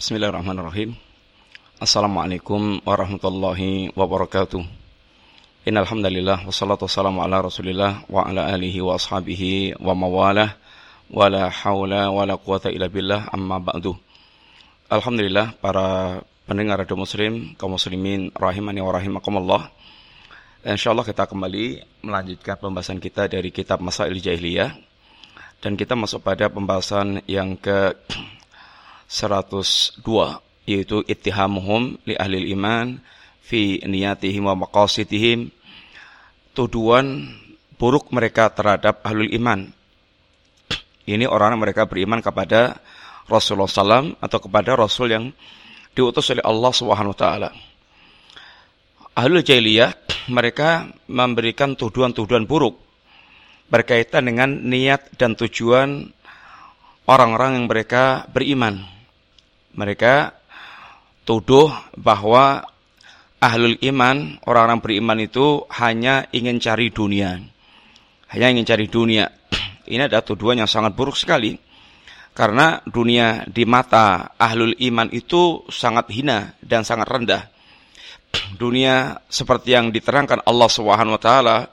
Bismillahirrahmanirrahim. Assalamualaikum warahmatullahi wabarakatuh. Innal hamdalillah wassalatu wassalamu ala Rasulillah wa ala alihi wa ashabihi wa mawalah wa la haula wa la quwata illa billah amma ba'du. Alhamdulillah para pendengar radio muslim, kaum muslimin rahimani wa rahimakumullah. Insyaallah kita kembali melanjutkan pembahasan kita dari kitab Masail Jahiliyah dan kita masuk pada pembahasan yang ke 102, yaitu ittihamuhum li ahlil iman fi niyatihim wa maqasidihim, tuduhan buruk mereka terhadap ahlul iman. Ini orang mereka beriman kepada Rasulullah SAW atau kepada Rasul yang diutus oleh Allah SWT. Ahlul jahiliyah mereka memberikan tuduhan-tuduhan buruk berkaitan dengan niat dan tujuan orang-orang yang mereka beriman. Mereka tuduh bahwa ahlul iman, orang-orang beriman itu hanya ingin cari dunia. Hanya ingin cari dunia. Ini adalah tuduhan yang sangat buruk sekali. Karena dunia di mata ahlul iman itu sangat hina dan sangat rendah. Dunia seperti yang diterangkan Allah SWT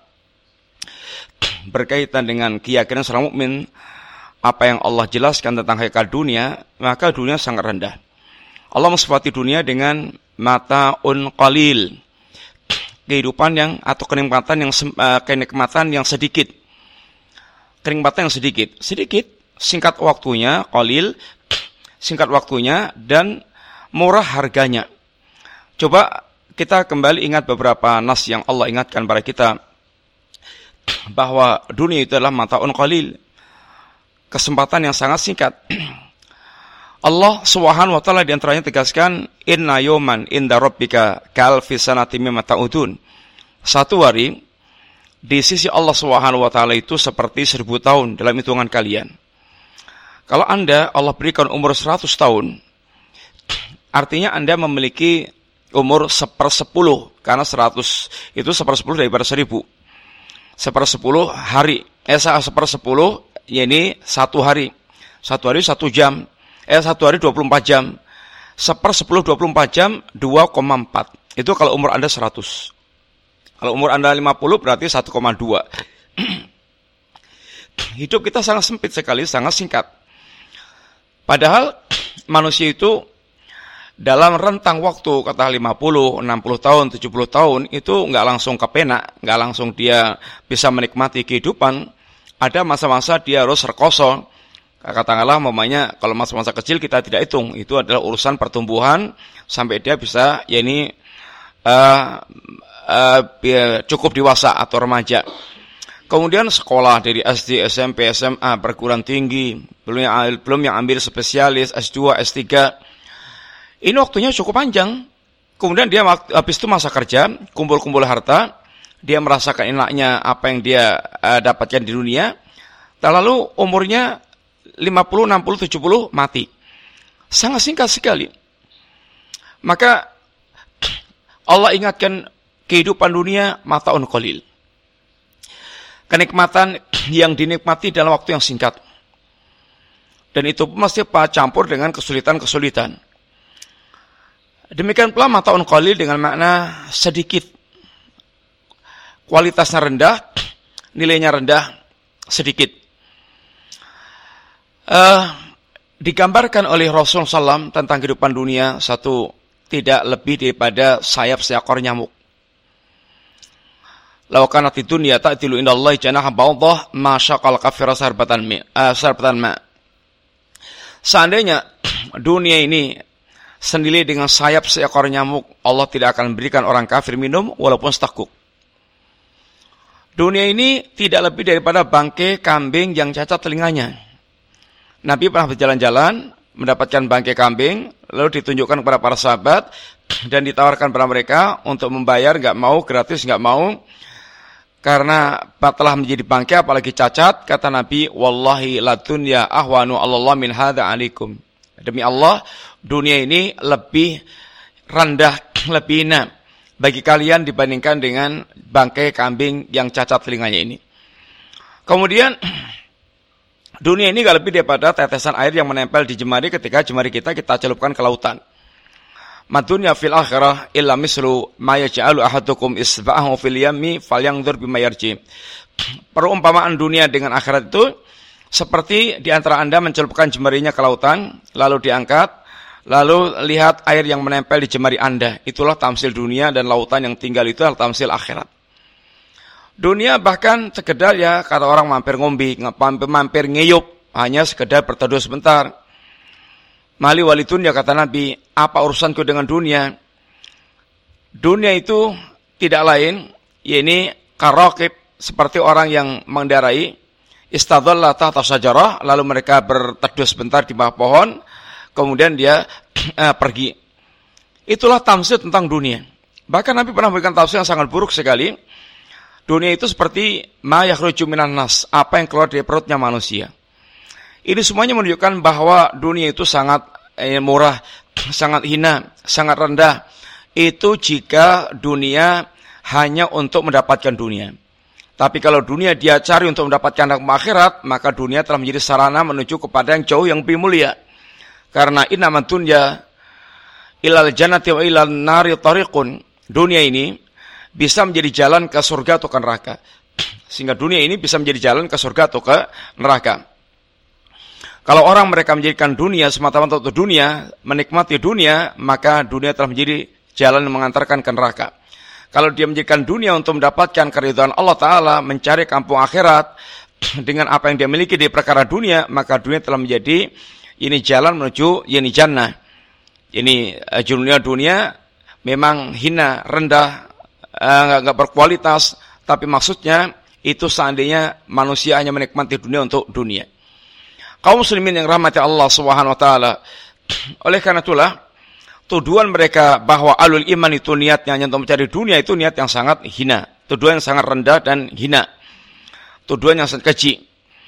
berkaitan dengan keyakinan seorang mukmin, apa yang Allah jelaskan tentang hakikat dunia, maka dunia sangat rendah. Allah mensifati dunia dengan mata'un qalil, kehidupan yang atau kenikmatan yang sedikit. Kenikmatan yang sedikit, singkat waktunya, qalil, singkat waktunya dan murah harganya. Coba kita kembali ingat beberapa nas yang Allah ingatkan pada kita bahwa dunia itu adalah mata'un qalil, kesempatan yang sangat singkat. Allah Subhanahu wa taala di antaranya tegaskan, inna yawman inda rabbika ka'alfi sanatin mimma ta'udun. Satu hari di sisi Allah Subhanahu wa taala itu seperti 1000 tahun dalam hitungan kalian. Kalau Allah berikan umur 100 tahun, artinya Anda memiliki umur 1/10, karena 100 itu 1/10 daripada 1000. 1/10 hari, 1/10 ini satu hari 1 jam, 1 hari 24 jam, 1/10 24 jam 2,4. Itu kalau umur Anda 100. Kalau umur Anda 50 berarti 1,2. Hidup kita sangat sempit sekali, sangat singkat. Padahal manusia itu dalam rentang waktu kata 50, 60 tahun, 70 tahun itu nggak langsung kepenak, nggak langsung dia bisa menikmati kehidupan. Ada masa-masa dia harus rekoso. Katakanlah mamanya kalau masa-masa kecil kita tidak hitung, itu adalah urusan pertumbuhan sampai dia bisa cukup dewasa atau remaja. Kemudian sekolah dari SD, SMP, SMA, perguruan tinggi, belum yang ambil spesialis S2, S3. Ini waktunya cukup panjang. Kemudian dia habis itu masa kerja, kumpul-kumpul harta, dia merasakan enaknya apa yang dia dapatkan di dunia. Lalu umurnya 50, 60, 70 mati. Sangat singkat sekali. Maka Allah ingatkan kehidupan dunia mata'un qalil. Kenikmatan yang dinikmati dalam waktu yang singkat. Dan itu pasti campur dengan kesulitan-kesulitan. Demikian pula mata'un qalil dengan makna sedikit. Kualitasnya rendah, nilainya rendah, sedikit. Digambarkan oleh Rasulullah SAW tentang kehidupan dunia, satu, tidak lebih daripada sayap seekor nyamuk. Law kanat dunya ta'tilu indallahi janaha ba'udah ma syaqal kafira sarbatan ma. Seandainya dunia ini senilai dengan sayap seekor nyamuk, Allah tidak akan memberikan orang kafir minum walaupun seteguk. Dunia ini tidak lebih daripada bangkai kambing yang cacat telinganya. Nabi pernah berjalan-jalan, mendapatkan bangkai kambing, lalu ditunjukkan kepada para sahabat, dan ditawarkan kepada mereka untuk membayar, nggak mau, gratis nggak mau, karena telah menjadi bangkai, apalagi cacat. Kata Nabi, wallahi la dunya ahwanu Allah min hadza alaikum. Demi Allah, dunia ini lebih rendah, lebih hina bagi kalian dibandingkan dengan bangkai kambing yang cacat telinganya ini. Kemudian Dunia ini gak lebih daripada tetesan air yang menempel di jemari ketika jemari kita celupkan ke lautan. Madunya fil akhirah illa mislu ma yaj'alu ahadukum isba'ahu fil yammi falyanzur bima yarji. Perumpamaan dunia dengan akhirat itu seperti di antara Anda mencelupkan jemarinya ke lautan, lalu diangkat, lalu lihat air yang menempel di jemari Anda. Itulah tamsil dunia, dan lautan yang tinggal itu adalah tamsil akhirat. Dunia bahkan sekedar, ya kata orang, mampir ngombe, mampir ngeyup, hanya sekedar berteduh sebentar. Mali walitun, ya kata Nabi, apa urusanku dengan dunia? Dunia itu tidak lain, yakni karaqib, seperti orang yang mengendarai, istadhalla tahta syajarah, lalu mereka berteduh sebentar di bawah pohon, kemudian dia pergi. Itulah tamsil tentang dunia. Bahkan Nabi pernah memberikan tafsir yang sangat buruk sekali. Dunia itu seperti ma yakhruju minan nas, apa yang keluar dari perutnya manusia. Ini semuanya menunjukkan bahwa dunia itu sangat murah, sangat hina, sangat rendah. Itu jika dunia hanya untuk mendapatkan dunia. Tapi kalau dunia dia cari untuk mendapatkan akhirat, maka dunia telah menjadi sarana menuju kepada yang jauh yang lebih mulia. Karena innamat dunya ilal jannati wa ilal nari tariqun. Dunia ini bisa menjadi jalan ke surga atau ke neraka. Sehingga dunia ini bisa menjadi jalan ke surga atau ke neraka. Kalau orang mereka menjadikan dunia semata-mata untuk dunia, menikmati dunia, maka dunia telah menjadi jalan yang mengantarkan ke neraka. Kalau dia menjadikan dunia untuk mendapatkan keridhaan Allah Ta'ala, mencari kampung akhirat dengan apa yang dia miliki di perkara dunia, maka dunia telah menjadi ini jalan menuju ini jannah. Ini dunia memang hina, rendah, enggak berkualitas, tapi maksudnya itu seandainya manusia hanya menikmati dunia untuk dunia. Kaum muslimin yang rahmati Allah Subhanahu wa taala, oleh karena itulah tuduhan mereka bahwa alul iman itu niatnya hanya untuk mencari dunia, itu niat yang sangat hina, tuduhan yang sangat rendah dan hina, tuduhan yang sangat keji.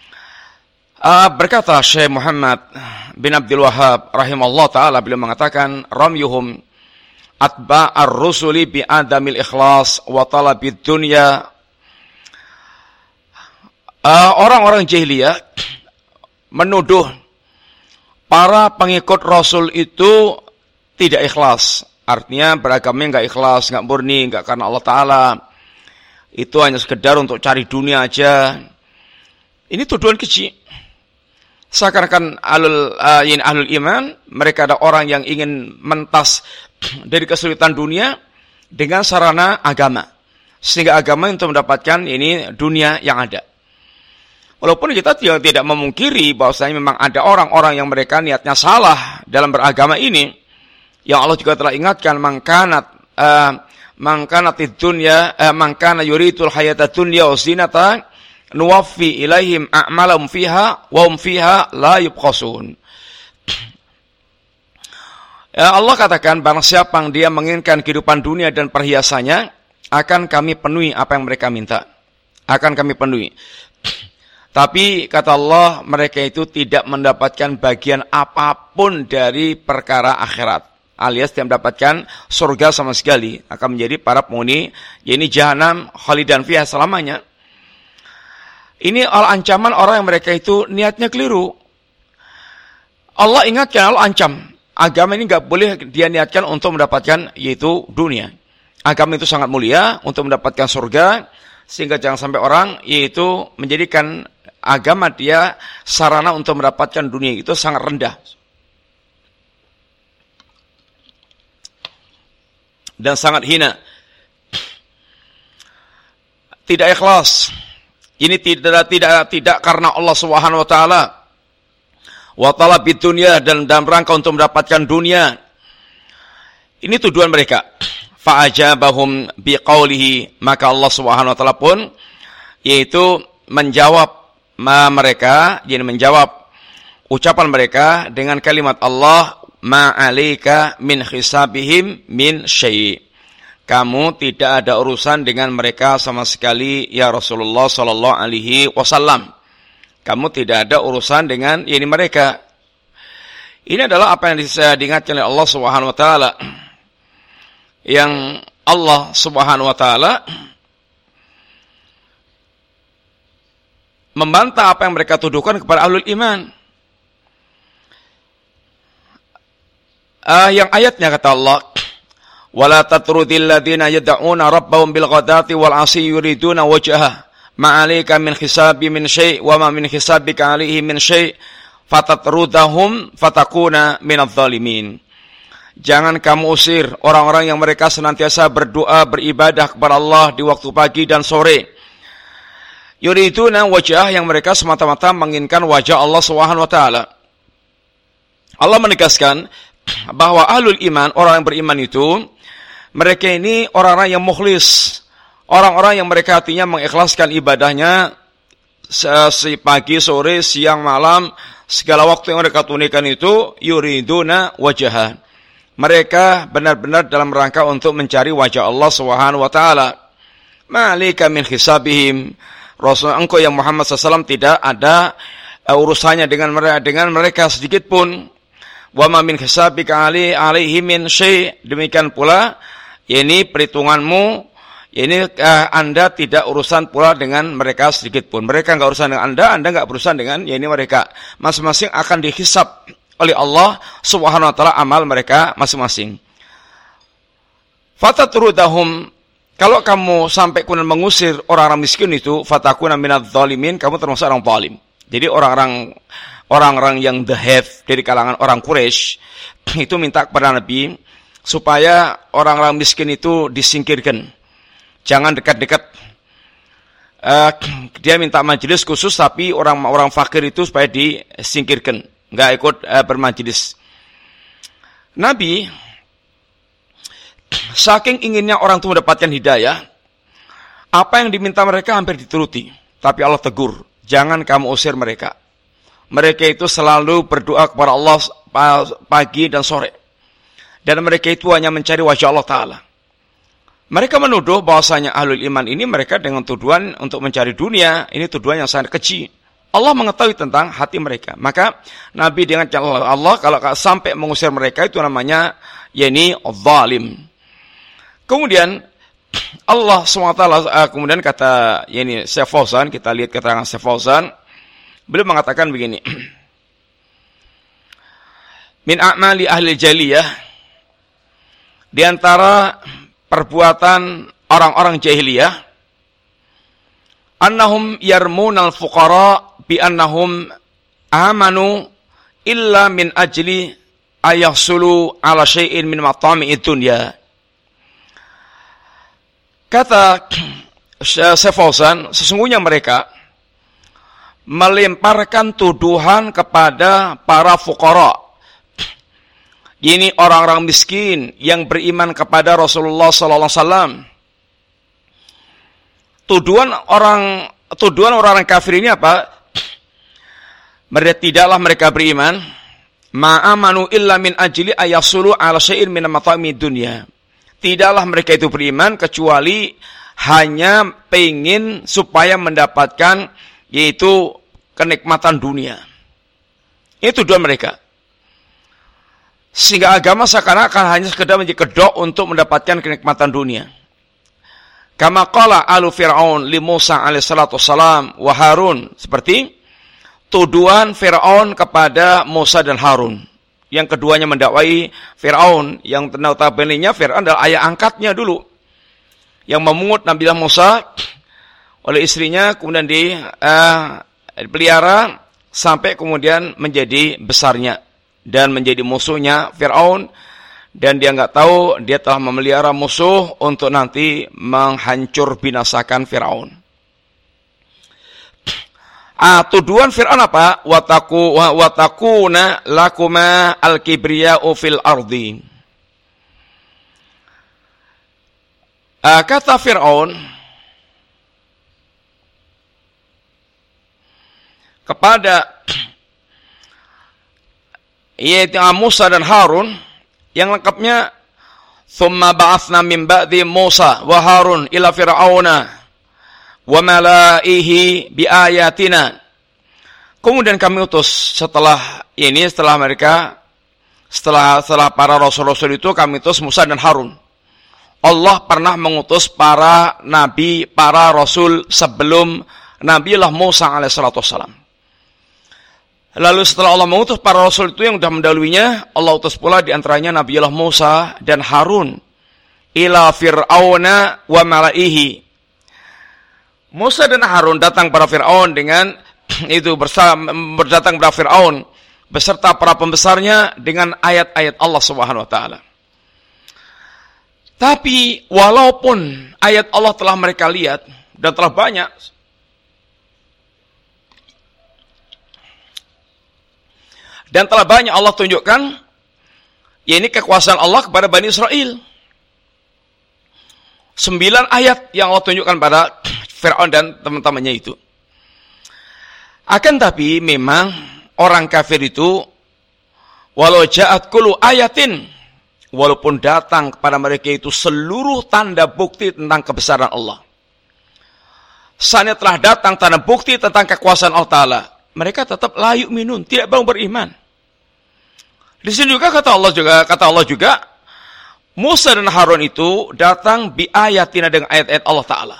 Berkata Syekh Muhammad bin Abdul Wahhab rahimahullah taala, beliau mengatakan ramyuhum atba'ar rusuli bi adamil ikhlas wa talabid dunya. Orang-orang jahiliyah menuduh para pengikut Rasul itu tidak ikhlas. Artinya beragamanya enggak ikhlas, enggak murni, enggak karena Allah Ta'ala. Itu hanya sekedar untuk cari dunia aja. Ini tuduhan keji. Seakan-akan ahlul iman, mereka ada orang yang ingin mentas dari kesulitan dunia dengan sarana agama. Sehingga agama untuk mendapatkan ini dunia yang ada. Walaupun kita tidak memungkiri bahwasanya memang ada orang-orang yang mereka niatnya salah dalam beragama ini. Yang Allah juga telah ingatkan, mangkanatid dunya, mangkana yuridul hayata dunya wa zinata nuwaffi ilaihim a'malahum fiha wa hum fiha la yubkhasun. Ya, Allah katakan barang siapa yang dia menginginkan kehidupan dunia dan perhiasannya, akan kami penuhi apa yang mereka minta. Akan kami penuhi. Tapi kata Allah, mereka itu tidak mendapatkan bagian apapun dari perkara akhirat. Alias tidak mendapatkan surga sama sekali. Akan menjadi para penghuni, yakni jahanam khalidan fiha selamanya. Ini ancaman orang yang mereka itu niatnya keliru. Allah ingatkan, Allah ancam. Agama ini enggak boleh dia niatkan untuk mendapatkan yaitu dunia. Agama itu sangat mulia untuk mendapatkan surga. Sehingga jangan sampai orang yaitu menjadikan agama dia sarana untuk mendapatkan dunia, itu sangat rendah. Dan sangat hina. Tidak ikhlas. Ini tidak karena Allah Subhanahu wa taala. Wa talabid dunya, dan dalam rangka untuk mendapatkan dunia. Ini tuduhan mereka. Fa ajabahum biqaulihi, maka Allah Subhanahu wa taala pun yaitu menjawab mereka, jadi menjawab ucapan mereka dengan kalimat Allah, ma 'alaika min hisabihim min syai'. Kamu tidak ada urusan dengan mereka sama sekali ya Rasulullah sallallahu alaihi wasallam. Kamu tidak ada urusan dengan ini mereka. Ini adalah apa yang diingatkan oleh Allah Subhanahu wa taala. Yang Allah Subhanahu wa taala membantah apa yang mereka tuduhkan kepada ahlul iman. Yang ayatnya kata Allah, wala tatrudil ladzina yad'una rabbahum bil ghadati wal 'ashi yuriduna wajhah ma 'alaika min hisabi min syai' wa ma min hisabika 'alaihi min syai' fatatrudahum fatakuna minadh dhalimin. Jangan kamu usir orang-orang yang mereka senantiasa berdoa, beribadah kepada Allah di waktu pagi dan sore. Yuriduna wajah, yang mereka semata-mata menginginkan wajah Allah Subhanahu wa taala. Allah menegaskan bahwa ahlul iman, orang yang beriman itu, mereka ini orang-orang yang mukhlis, orang-orang yang mereka hatinya mengikhlaskan ibadahnya pagi, sore, siang, malam, segala waktu yang mereka tunaikan itu yuriduna wajah. Mereka benar-benar dalam rangka untuk mencari wajah Allah Subhanahu wa taala. Ma'alika min hisabihim. Rasul engkau yang Muhammad SAW tidak ada urusannya dengan mereka sedikit pun. Wa ma min hisabika alaihi min syai'. Demikian pula ini perhitunganmu, ini Anda tidak urusan pula dengan mereka sedikit pun. Mereka enggak urusan dengan Anda enggak berurusan dengan ini mereka. Masing-masing akan dihisab oleh Allah Subhanahu wa taala amal mereka masing-masing. Fatatrudahum, kalau kamu sampai kemudian mengusir orang-orang miskin itu, fatakuna minadh dhalimin, kamu termasuk orang zalim. Jadi orang-orang yang the have dari kalangan orang Quraisy itu minta kepada Nabi supaya orang-orang miskin itu disingkirkan. Jangan dekat-dekat. Dia minta majelis khusus, tapi orang-orang fakir itu supaya disingkirkan, enggak ikut bermajelis. Nabi saking inginnya orang itu mendapatkan hidayah, apa yang diminta mereka hampir dituruti. Tapi Allah tegur, jangan kamu usir mereka. Mereka itu selalu berdoa kepada Allah pagi dan sore. Dan mereka itu hanya mencari wajah Allah Ta'ala. Mereka menuduh bahwasanya ahlul iman ini mereka dengan tuduhan untuk mencari dunia. Ini tuduhan yang sangat keji. Allah mengetahui tentang hati mereka. Maka Nabi dengan Allah kalau sampai mengusir mereka itu namanya yakni zalim. Kemudian Allah SWT kemudian kata yakni Syekh Fauzan, kita lihat keterangan Syekh Fauzan, beliau mengatakan begini. Min a'mali ahli jahiliyah, di antara perbuatan orang-orang jahiliyah, annahum yarmunal fuqara bi annahum amanu illa min ajli ayahsulu ala syai'in min matami'id dunya. Kata Syekh Fauzan, sesungguhnya mereka melemparkan tuduhan kepada para fuqara. Ini orang-orang miskin yang beriman kepada Rasulullah sallallahu alaihi wasallam. Tuduhan orang-orang kafir ini apa? Tidaklah mereka beriman, ma'amanu illa min ajli ayasulu ala syai'in min matami dunya. Tidaklah mereka itu beriman kecuali hanya pengen supaya mendapatkan yaitu kenikmatan dunia. Itu tuduhan mereka. Sehingga agama seakan-akan hanya sekedar menjadi kedok untuk mendapatkan kenikmatan dunia. Kama qala alu Fir'aun li Musa alaihissalatu wassalam wa Harun, seperti tuduhan Fir'aun kepada Musa dan Harun. Yang keduanya mendakwai Fir'aun, yang notabene-nya Fir'aun adalah ayah angkatnya dulu, yang memungut Nabi Musa oleh istrinya, kemudian dipelihara sampai kemudian menjadi besarnya dan menjadi musuhnya Fir'aun, dan dia enggak tahu dia telah memelihara musuh untuk nanti menghancur binasakan Fir'aun. Tuduhan Fir'aun apa? Watakuna lakuma al-kibriya'u fil ardi. Kata Fir'aun kepada yaitu Musa dan Harun, yang lengkapnya thumma ba'athna min ba'di Musa wa Harun ila fir'auna wa malaihi bi ayatina. Kemudian kami utus setelah para rasul-rasul itu, kami utus Musa dan Harun. Allah pernah mengutus para nabi, para rasul sebelum Nabiullah Musa alaihissalatu wassalam. Lalu setelah Allah mengutus para rasul itu yang sudah mendahulunya, Allah utus pula di antaranya Nabiullah Musa dan Harun ila Fir'auna wa malaihi. Musa dan Harun datang pada Fir'aun dengan itu berdatang kepada Fir'aun beserta para pembesarnya dengan ayat-ayat Allah Subhanahu wa taala. Tapi walaupun ayat Allah telah mereka lihat dan telah banyak, Allah tunjukkan, ya ini kekuasaan Allah kepada Bani Israel. 9 ayat yang Allah tunjukkan pada Fir'aun dan teman-temannya itu. Akan tapi memang orang kafir itu, walau ja'at kullu ayatin, walaupun datang kepada mereka itu seluruh tanda bukti tentang kebesaran Allah. Saatnya telah datang tanda bukti tentang kekuasaan Allah Ta'ala, mereka tetap la yu'minun, tidak mau beriman. Di sini juga kata Allah juga, Musa dan Harun itu datang bi ayatina dengan ayat-ayat Allah Ta'ala.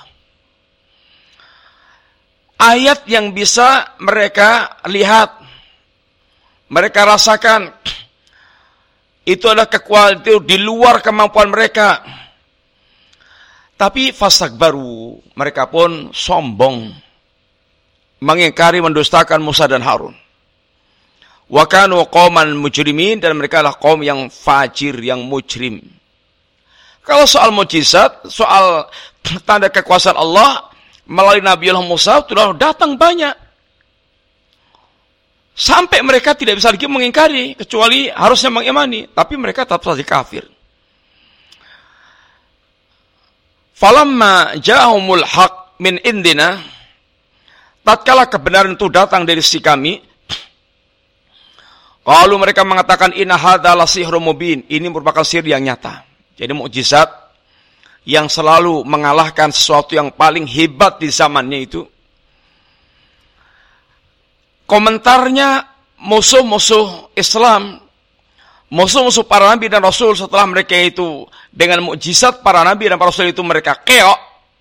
Ayat yang bisa mereka lihat, mereka rasakan, itu adalah kekuatan itu di luar kemampuan mereka. Tapi fastakbaru, mereka pun sombong, mengingkari, mendustakan Musa dan Harun. Wa kanu qauman mujrimin, dan mereka adalah kaum yang fajir, yang mujrim. Kalau soal mukjizat, soal tanda kekuasaan Allah melalui Nabiullah Musa sudah datang banyak. Sampai mereka tidak bisa lagi mengingkari, kecuali harusnya mengimani, tapi mereka tetap saja kafir. Falamma ja'ahumul haq min indina, tatkala kebenaran itu datang dari sisi kami, kalau mereka mengatakan inna hadza la sihrun mubin, ini merupakan sihir yang nyata. Jadi mukjizat yang selalu mengalahkan sesuatu yang paling hebat di zamannya itu. Komentarnya musuh-musuh Islam, musuh-musuh para nabi dan rasul setelah mereka itu dengan mukjizat para nabi dan para rasul itu mereka keok.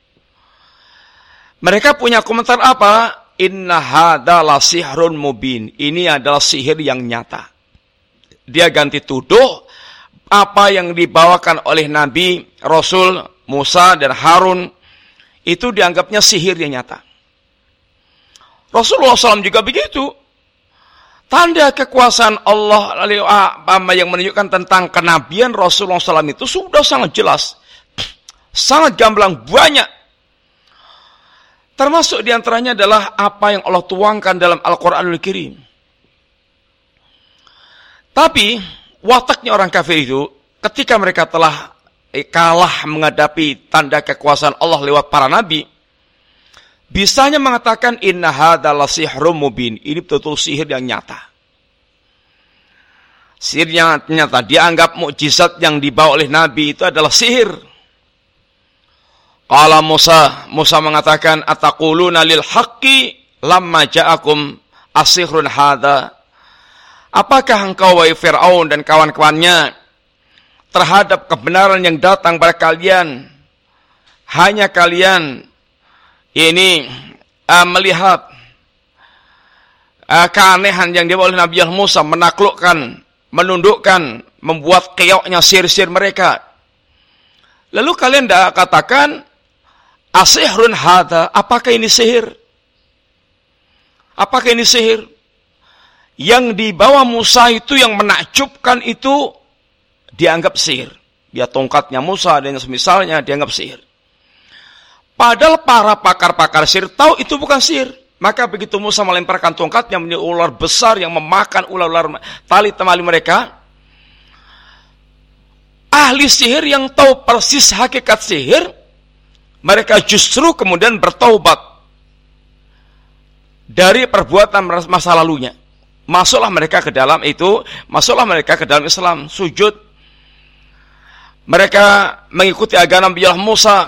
Mereka punya komentar apa? Inna hadza la sihrun mubin. Ini adalah sihir yang nyata. Dia ganti tuduh apa yang dibawakan oleh Nabi, Rasul, Musa dan Harun itu dianggapnya sihir yang nyata. Rasulullah SAW juga begitu. Tanda kekuasaan Allah yang menunjukkan tentang kenabian Rasulullah SAW itu sudah sangat jelas. Sangat gamblang, banyak. Termasuk diantaranya adalah apa yang Allah tuangkan dalam Al-Quranul Karim. Tapi wataknya orang kafir itu, ketika mereka telah kalah menghadapi tanda kekuasaan Allah lewat para nabi, bisanya mengatakan inna hadza la sihrun mubin. Ini betul-betul sihir yang nyata. Sihir yang nyata. Dianggap mukjizat yang dibawa oleh nabi itu adalah sihir. Qala Musa mengatakan ataquluna lil haqqi lamma ja'akum asihrun hadza. Apakah engkau wahai Fir'aun dan kawan-kawannya terhadap kebenaran yang datang pada kalian, hanya kalian ini melihat keanehan yang dibawa oleh Nabi Musa, menaklukkan, menundukkan, membuat keoknya sihir-sihir mereka. Lalu kalian tidak katakan asihrun hadza, apakah ini sihir? Apakah ini sihir? Yang dibawa Musa itu yang menakjubkan itu dianggap sihir. Ya tongkatnya Musa dan semisalnya dianggap sihir. Padahal para pakar-pakar sihir tahu itu bukan sihir. Maka begitu Musa melemparkan tongkatnya menjadi ular besar yang memakan ular-ular tali temali mereka, ahli sihir yang tahu persis hakikat sihir, mereka justru kemudian bertaubat dari perbuatan masa lalunya. Masuklah mereka ke dalam itu, masuklah mereka ke dalam Islam, sujud. Mereka mengikuti agama Nabi Musa.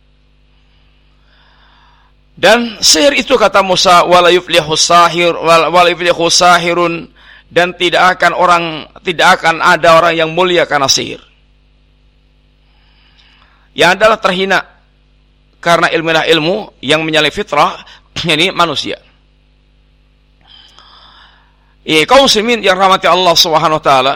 Dan sihir itu kata Musa, wala yuflihu sahirun, dan tidak akan ada orang yang mulia karena sihir. Yang adalah terhina karena ilmu yang menyalahi fitrah, ini manusia. Kaum muslimin yang rahmati Allah Subhanahu wa taala,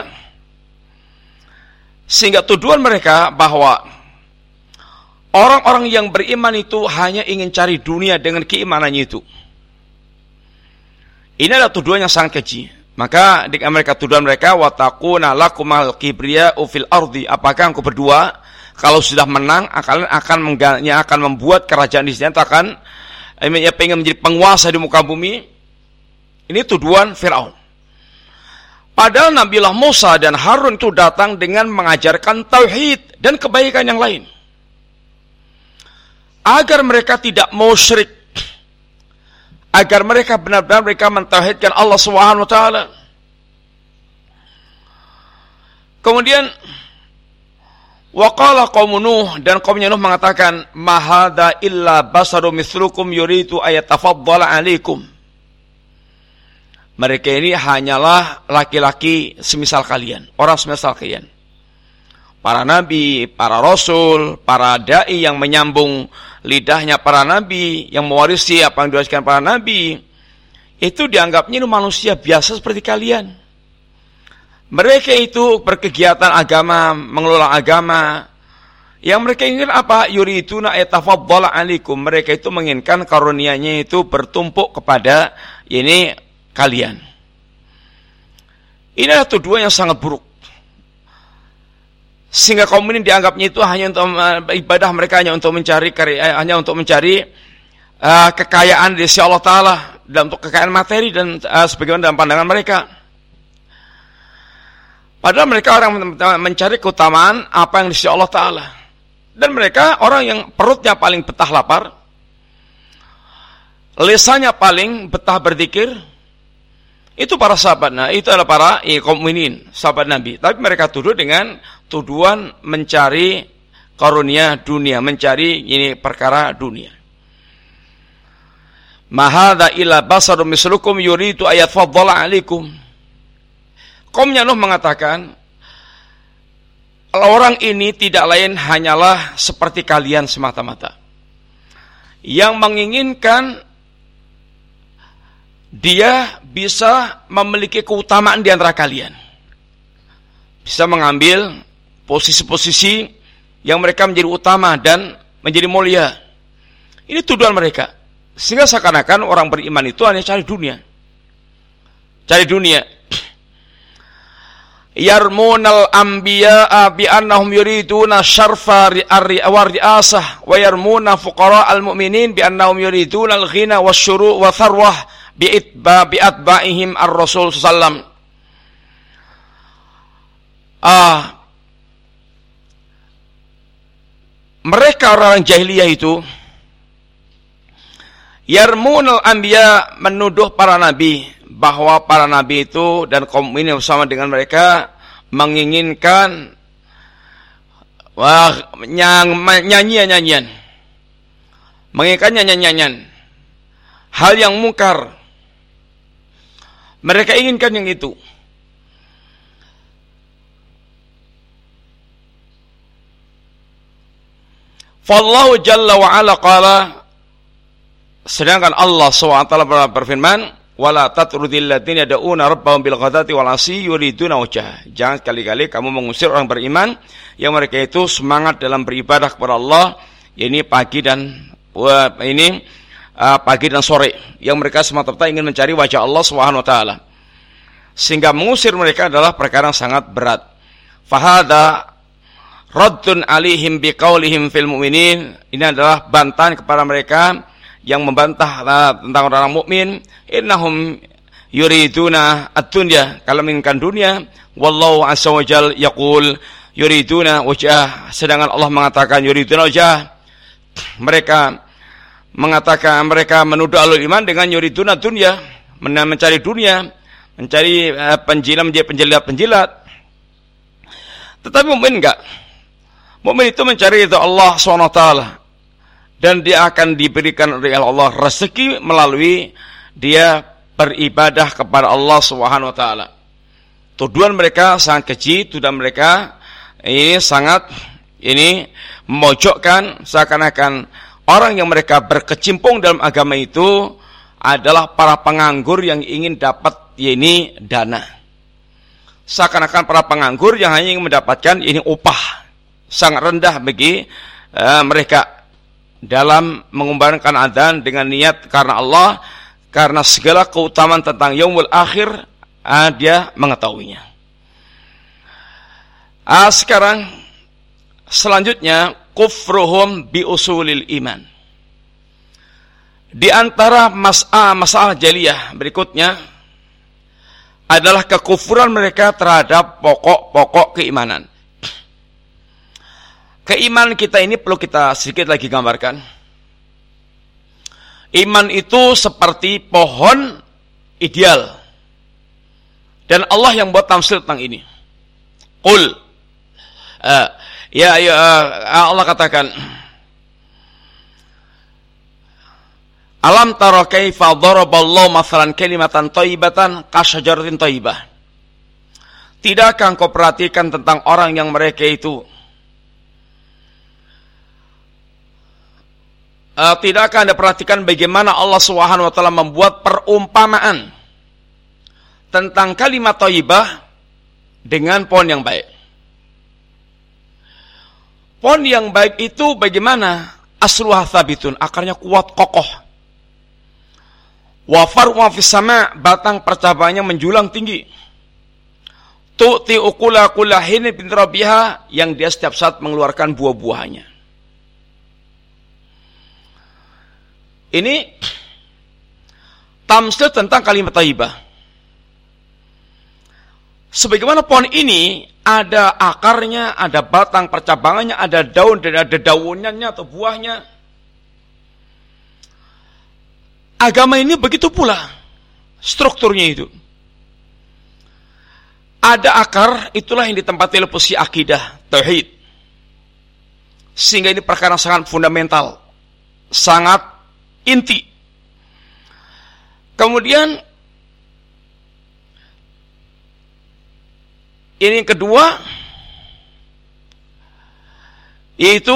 sehingga tuduhan mereka bahwa orang-orang yang beriman itu hanya ingin cari dunia dengan keimanannya itu. Ini adalah tuduhan yang sangat keji. Maka di mereka tuduhan mereka, watakuna lakumal kibriya'u fil ardi, apakah engkau berdua kalau sudah menang akan membuat kerajaan di sini, akan pengen menjadi penguasa di muka bumi. Ini tuduhan Firaun. Padahal Nabiullah Musa dan Harun itu datang dengan mengajarkan tauhid dan kebaikan yang lain, agar mereka tidak musyrik, agar mereka benar-benar mereka mentauhidkan Allah Subhanahu wa taala. Kemudian waqala qaum Nuh, dan kaumnya Nuh mengatakan, ma hadza illa basarum mithlukum yuridu ayatafaddala alaikum. Mereka ini hanyalah laki-laki semisal kalian, orang semisal kalian. Para nabi, para rasul, para dai yang menyambung lidahnya para nabi, yang mewarisi apa yang diwariskan para nabi, itu dianggapnya itu manusia biasa seperti kalian. Mereka itu berkegiatan agama, mengelola agama. Yang mereka ingin apa? Yuriduna ayatafaddala alaikum. Mereka itu menginginkan karunia-Nya itu bertumpuk kepada ini kalian. Ini adalah tuduhan yang sangat buruk, sehingga kaum ini dianggapnya itu hanya untuk ibadah mereka, hanya untuk mencari kekayaan di sisi Allah Taala, dan untuk kekayaan materi dan sebagaimana dalam pandangan mereka. Padahal mereka orang mencari keutamaan apa yang di sisi Allah Taala, dan mereka orang yang perutnya paling betah lapar, lisannya paling betah berzikir. Itu para sahabat. Nah, itu adalah para kaum mukminin, sahabat Nabi. Tapi mereka tuduh dengan tuduhan mencari karunia dunia, mencari ini perkara dunia. Ma hadza illa basarum mislukum yuridu ayatafaddala alaikum. Kaumnya Nuh mengatakan, orang ini tidak lain hanyalah seperti kalian semata-mata, yang menginginkan dia bisa memiliki keutamaan di antara kalian, bisa mengambil posisi-posisi yang mereka menjadi utama dan menjadi mulia. Ini tuduhan mereka, sehingga seakan-akan orang beriman itu hanya cari dunia, cari dunia. Yarmunal anbiya'a bi annahum yuriduna syarfa ri'asah wa yarmuna fuqara al-mu'minin bi annahum yuriduna al-ghina wasyuru' wa tharwah bi'atba'ihim ar-rasul sallam. Mereka orang jahiliyah itu yarmunal anbiya, menuduh para nabi bahwa para nabi itu dan kaum ini bersama dengan mereka menginginkan nyanyian-nyanyian, menginginkan nyanyian-nyanyian, hal yang mungkar. Mereka inginkan yang itu. Fallahu jalla wa ala qala, sedangkan Allah SWT berfirman, wala tatrudil ladzina yad'una rabbahum bil ghadati wal 'ashyi yuriduna wajhah. Jangan sekali-kali kamu mengusir orang beriman yang mereka itu semangat dalam beribadah kepada Allah, yakni pagi dan sore, yang mereka semata-mata ingin mencari wajah Allah Subhanahu wa taala. Sehingga mengusir mereka adalah perkara yang sangat berat. Fahada raddun alaihim biqaulihim fil mu'minin. Ini adalah bantahan kepada mereka yang membantah tentang orang mukmin. Innahum yuriduna ad-dunya, kalau menginginkan dunia. Wallahu azza wa jalla yaqul yuriduna wajah, sedangkan Allah mengatakan yuriduna wajah. Mereka mengatakan, mereka menuduh ahlul iman dengan yuriduna dunya, mencari dunia, mencari penjilat-penjilat. Tetapi mukmin enggak. Mukmin itu mencari itu Allah SWT, dan dia akan diberikan oleh Allah rezeki melalui dia beribadah kepada Allah Subhanahu wa taala. Tuduhan mereka sangat keji, tuduhan mereka ini sangat memojokkan, seakan-akan orang yang mereka berkecimpung dalam agama itu adalah para penganggur yang ingin dapat dana. Seakan-akan para penganggur yang hanya ingin mendapatkan upah sangat rendah bagi mereka dalam mengumandangkan adzan dengan niat karena Allah, karena segala keutamaan tentang yaumul akhir dia mengetahuinya. Sekarang selanjutnya kufruhum bi usulil iman. Di antara masalah jaliyah berikutnya adalah kekufuran mereka terhadap pokok-pokok keimanan. Keimanan kita ini perlu kita sedikit lagi gambarkan. Iman itu seperti pohon ideal. Dan Allah yang buat tamsil tentang ini. Qul. Allah katakan, alam tara kaifa daraballahu mathalan kalimatan thayyibatan kasyajaratin thayyibah. Tidakkah engkau perhatikan tentang orang yang mereka itu tidakkah Anda perhatikan bagaimana Allah Subhanahu wa taala membuat perumpamaan tentang kalimat thayyibah dengan pohon yang baik. Pohon yang baik itu bagaimana? Asluha tsabitun, akarnya kuat kokoh. Wa far'uha fis sama', batang percabangannya menjulang tinggi. Tu'ti ukula kullahin bin rabiha, yang dia setiap saat mengeluarkan buah-buahnya. Ini tamsil tentang kalimat thayyibah. Sebagaimana pohon ini ada akarnya, ada batang percabangannya, ada daun dan ada daunannya atau buahnya. Agama ini begitu pula strukturnya itu. Ada akar, itulah yang ditempati oleh posisi akidah, tauhid. Sehingga ini perkara sangat fundamental, sangat inti. Kemudian ini yang kedua, yaitu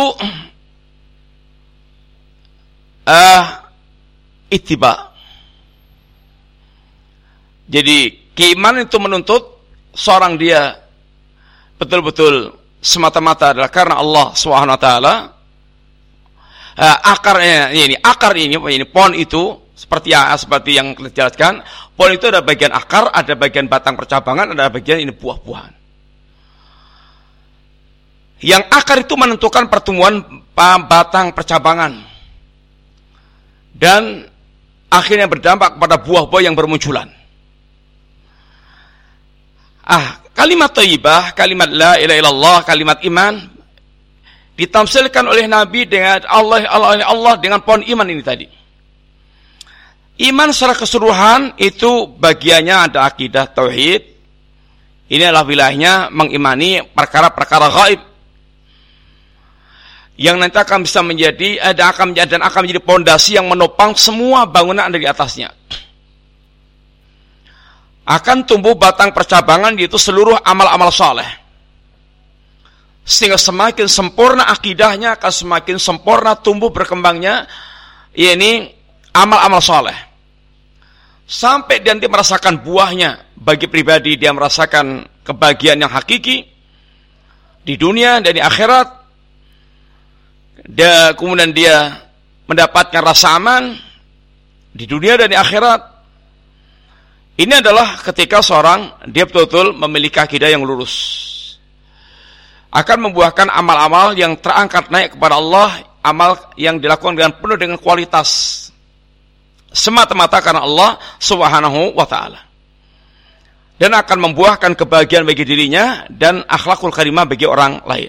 ittiba. Jadi keimanan itu menuntut seorang dia betul-betul semata-mata adalah karena Allah Subhanahu wa taala. Akar ini pohon itu seperti yang dijelaskan, pohon itu ada bagian akar, ada bagian batang percabangan, ada bagian ini buah-buahan. Yang akar itu menentukan pertumbuhan batang percabangan dan akhirnya berdampak pada buah-buah yang bermunculan. Kalimat thayyibah, kalimat la ilaha illallah, kalimat iman ditamsilkan oleh Nabi dengan Allah dengan pohon iman ini tadi. Iman secara keseluruhan itu bagiannya ada akidah tauhid. Ini adalah wilayahnya mengimani perkara-perkara gaib yang nanti akan bisa menjadi akan menjadi pondasi yang menopang semua bangunan dari atasnya. Akan tumbuh batang percabangan yaitu seluruh amal-amal saleh. Sehingga semakin sempurna akidahnya akan semakin sempurna tumbuh berkembangnya ini amal-amal saleh. Sampai dia nanti merasakan buahnya. Bagi pribadi dia merasakan kebahagiaan yang hakiki di dunia dan di akhirat. Kemudian dia mendapatkan rasa aman di dunia dan di akhirat. Ini adalah ketika seorang dia betul-betul memiliki akidah yang lurus. Akan membuahkan amal-amal yang terangkat naik kepada Allah, amal yang dilakukan dengan penuh dengan kualitas, semata-mata karena Allah Subhanahu wa ta'ala, dan akan membuahkan kebahagiaan bagi dirinya dan akhlakul karimah bagi orang lain.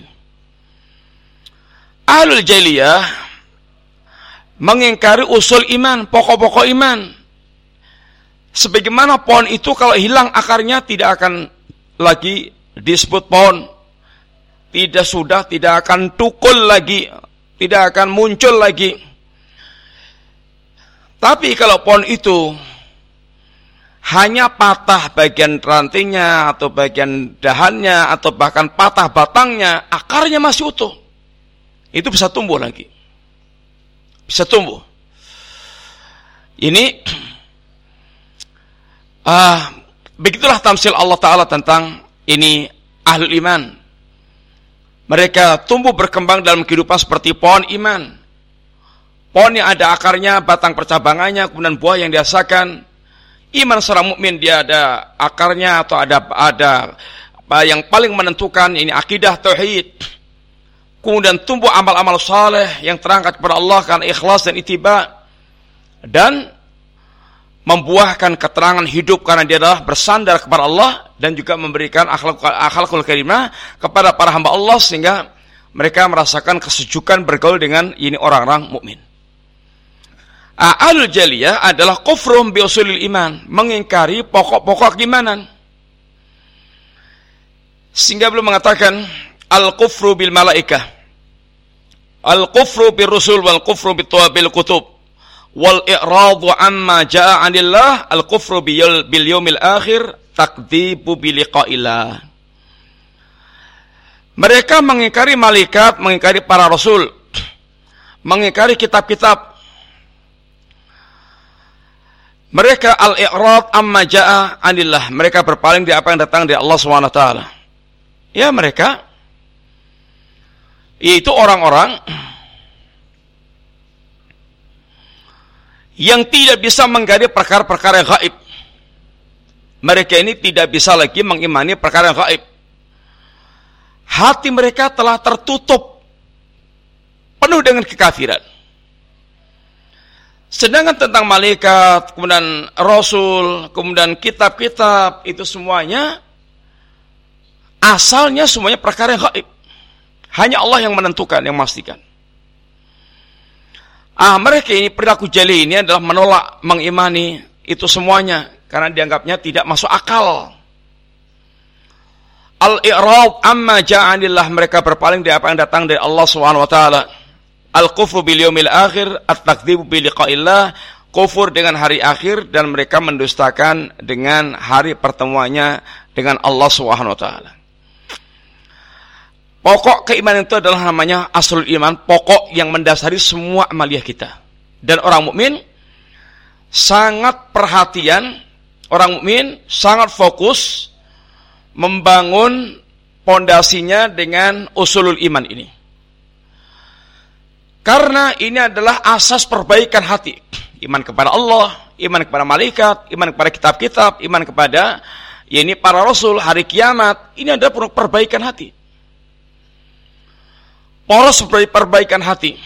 Ahlul jahiliyah mengingkari usul iman, pokok-pokok iman. Sebagaimana pohon itu kalau hilang akarnya tidak akan lagi disebut pohon, tidak akan tukul lagi, tidak akan muncul lagi. Tapi kalau pohon itu hanya patah bagian rantingnya atau bagian dahannya atau bahkan patah batangnya, akarnya masih utuh, itu bisa tumbuh lagi. bisa tumbuh. Ini begitulah tamsil Allah Ta'ala tentang ini ahlul iman. Mereka tumbuh berkembang dalam kehidupan seperti pohon iman. Pohon yang ada akarnya, batang percabangannya, kemudian buah yang dihasilkan. Iman seorang mukmin dia ada akarnya atau ada yang paling menentukan ini akidah tauhid. Kemudian tumbuh amal-amal saleh yang terangkat kepada Allah karena ikhlas dan ittiba, dan membuahkan keterangan hidup karena dia adalah bersandar kepada Allah dan juga memberikan akhlakul karimah kepada para hamba Allah sehingga mereka merasakan kesejukan bergaul dengan ini orang-orang mukmin. Ahlul jaliyah adalah kufrum bi usulil iman, mengingkari pokok-pokok keimanan. Sehingga belum mengatakan al-kufru bil malaikah, al-kufru bir rusul wal kufru bil kutub wal i'radu amma jaa 'anillah, al-kufru bil yaumil akhir, takdzibu bi liqa'illah. Mereka mengingkari malaikat, mengingkari para rasul, mengingkari kitab-kitab. Mereka al-i'rad amma jaa 'anillah, mereka berpaling dari apa yang datang dari Allah SWT. Ya, mereka yaitu orang-orang yang tidak bisa menggali perkara-perkara yang gaib. Mereka ini tidak bisa lagi mengimani perkara yang gaib. Hati mereka telah tertutup penuh dengan kekafiran. Sedangkan tentang malaikat, kemudian rasul, kemudian kitab-kitab, itu semuanya asalnya semuanya perkara yang gaib. Hanya Allah yang menentukan, yang memastikan. Mereka ini perilaku jali ini adalah menolak mengimani itu semuanya karena dianggapnya tidak masuk akal. Al-i'rad amma ja'anillah, mereka berpaling dari apa yang datang dari Allah SWT. Al-kufru bil yaumil akhir, at-takdzibu bi liqa'illah, kufur dengan hari akhir dan mereka mendustakan dengan hari pertemuannya dengan Allah SWT. Pokok keimanan itu adalah namanya aslul iman, pokok yang mendasari semua amaliyah kita. Dan orang mukmin sangat perhatian, orang mukmin sangat fokus membangun pondasinya dengan usulul iman ini. Karena ini adalah asas perbaikan hati. Iman kepada Allah, iman kepada malaikat, iman kepada kitab-kitab, iman kepada para rasul, hari kiamat. Ini adalah perbaikan hati. Poros perbaikan hati.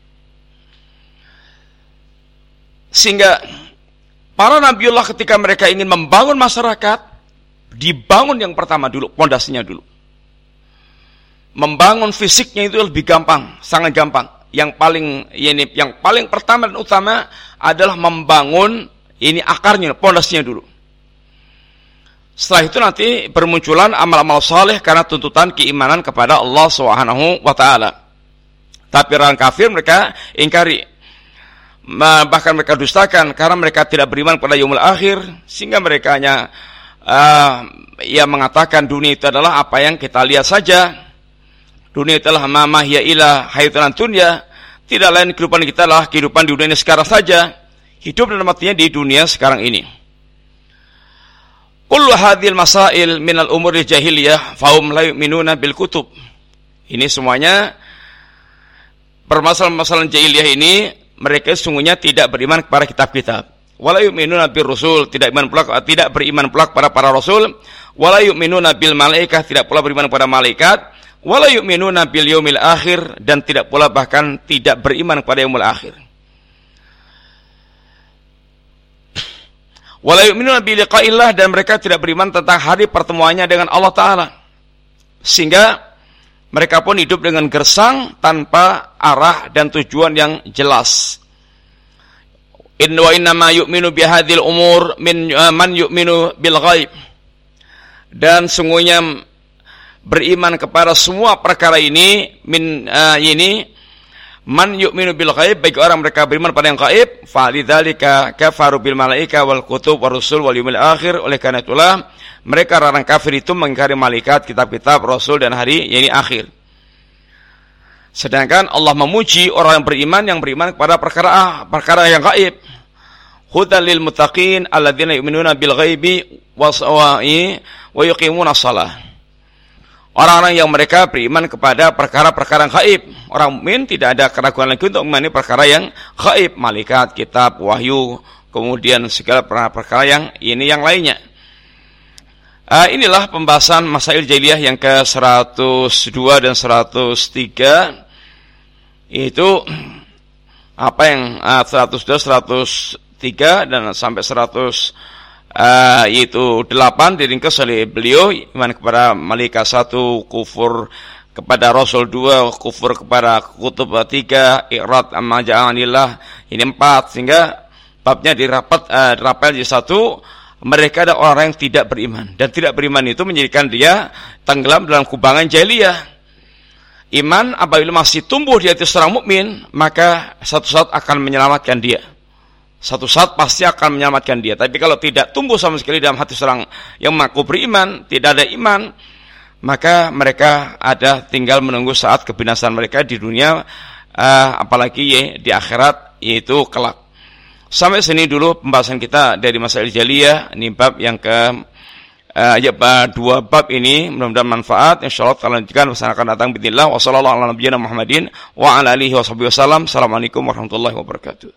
Sehingga para nabiullah ketika mereka ingin membangun masyarakat, dibangun yang pertama dulu, pondasinya dulu. Membangun fisiknya itu lebih gampang, sangat gampang. Yang paling pertama dan utama adalah membangun akarnya, pondasinya dulu. Setelah itu nanti bermunculan amal-amal saleh karena tuntutan keimanan kepada Allah Subhanahu wa taala. Tapi orang kafir mereka ingkari. Bahkan mereka dustakan karena mereka tidak beriman pada yaumul akhir, sehingga mereka hanya mengatakan dunia itu adalah apa yang kita lihat saja. Dunia itulah ma hiya ila hayatun dunya. Tidak lain kehidupan kita adalah kehidupan di dunia ini sekarang saja. Hidup dan matinya di dunia sekarang ini. Kullu hadhil masail minal umuril jahiliyah fahum la yu'minuna bil kutub. Ini semuanya permasalahan-permasalahan jahiliyah ini, mereka sungguhnya tidak beriman kepada kitab-kitab. Wala yu'minuna bir rusul, tidak beriman pula kepada para rasul. Wala yu'minuna bil malaikah, tidak pula beriman kepada malaikat. Wala yu'minuna bil yaumil akhir, dan tidak pula bahkan tidak beriman kepada yaumul akhir. Wala yu'minuna bi liqa'illah, dan mereka tidak beriman tentang hari pertemuannya dengan Allah Ta'ala. Sehingga mereka pun hidup dengan gersang tanpa arah dan tujuan yang jelas. Inna wa innama yu'minu bihadhil umur man yu'minu bil ghaib. Dan sungguhnya beriman kepada semua perkara ini man yu'minu bil ghaib, bagi orang mereka beriman pada yang gaib, fa lidzalika kafaru bil malaika wal kutub war rusul wal yaumil akhir. Oleh karena itulah mereka orang kafir itu mengingkari malaikat, kitab-kitab, rasul dan hari akhir. Sedangkan Allah memuji orang yang beriman kepada perkara yang gaib. Hudan lil muttaqin alladzina yu'minuna bil ghaibi wa yuqimuna shalah. Orang-orang yang mereka beriman kepada perkara-perkara yang gaib. Orang mukmin tidak ada keraguan lagi untuk mengimani perkara yang gaib, malaikat, kitab, wahyu, kemudian segala perkara yang lainnya. Inilah pembahasan Masail Jahiliyah yang ke-102 dan 103. Itu apa yang 102, 103 dan sampai 100 yaitu 8 diringkas oleh beliau. Iman kepada malaikat 1, kufur kepada Rasul 2, kufur kepada kutub 3, i'rad amma ja'anillah ini 4, sehingga babnya dirapel jadi 1. Mereka ada orang yang tidak beriman, dan tidak beriman itu menjadikan dia tenggelam dalam kubangan jahiliyah. Iman apabila masih tumbuh di hati seorang mukmin, maka satu saat akan menyelamatkan dia. Satu saat pasti akan menyelamatkan dia. Tapi kalau tidak tumbuh sama sekali dalam hati seorang yang mengaku beriman, tidak ada iman, maka mereka ada tinggal menunggu saat kebinasan mereka di dunia, apalagi di akhirat, yaitu kelak. Sampai sini dulu pembahasan kita dari Masail Jahiliyah. Ini bab yang dua bab ini mudah-mudahan manfaat. Insyaallah kita lanjutkan pesan akan datang bismillah. Wassallallahu ala nabiyyina Muhammadin wa ala alihi washabihi wasallam. Assalamualaikum warahmatullahi wabarakatuh.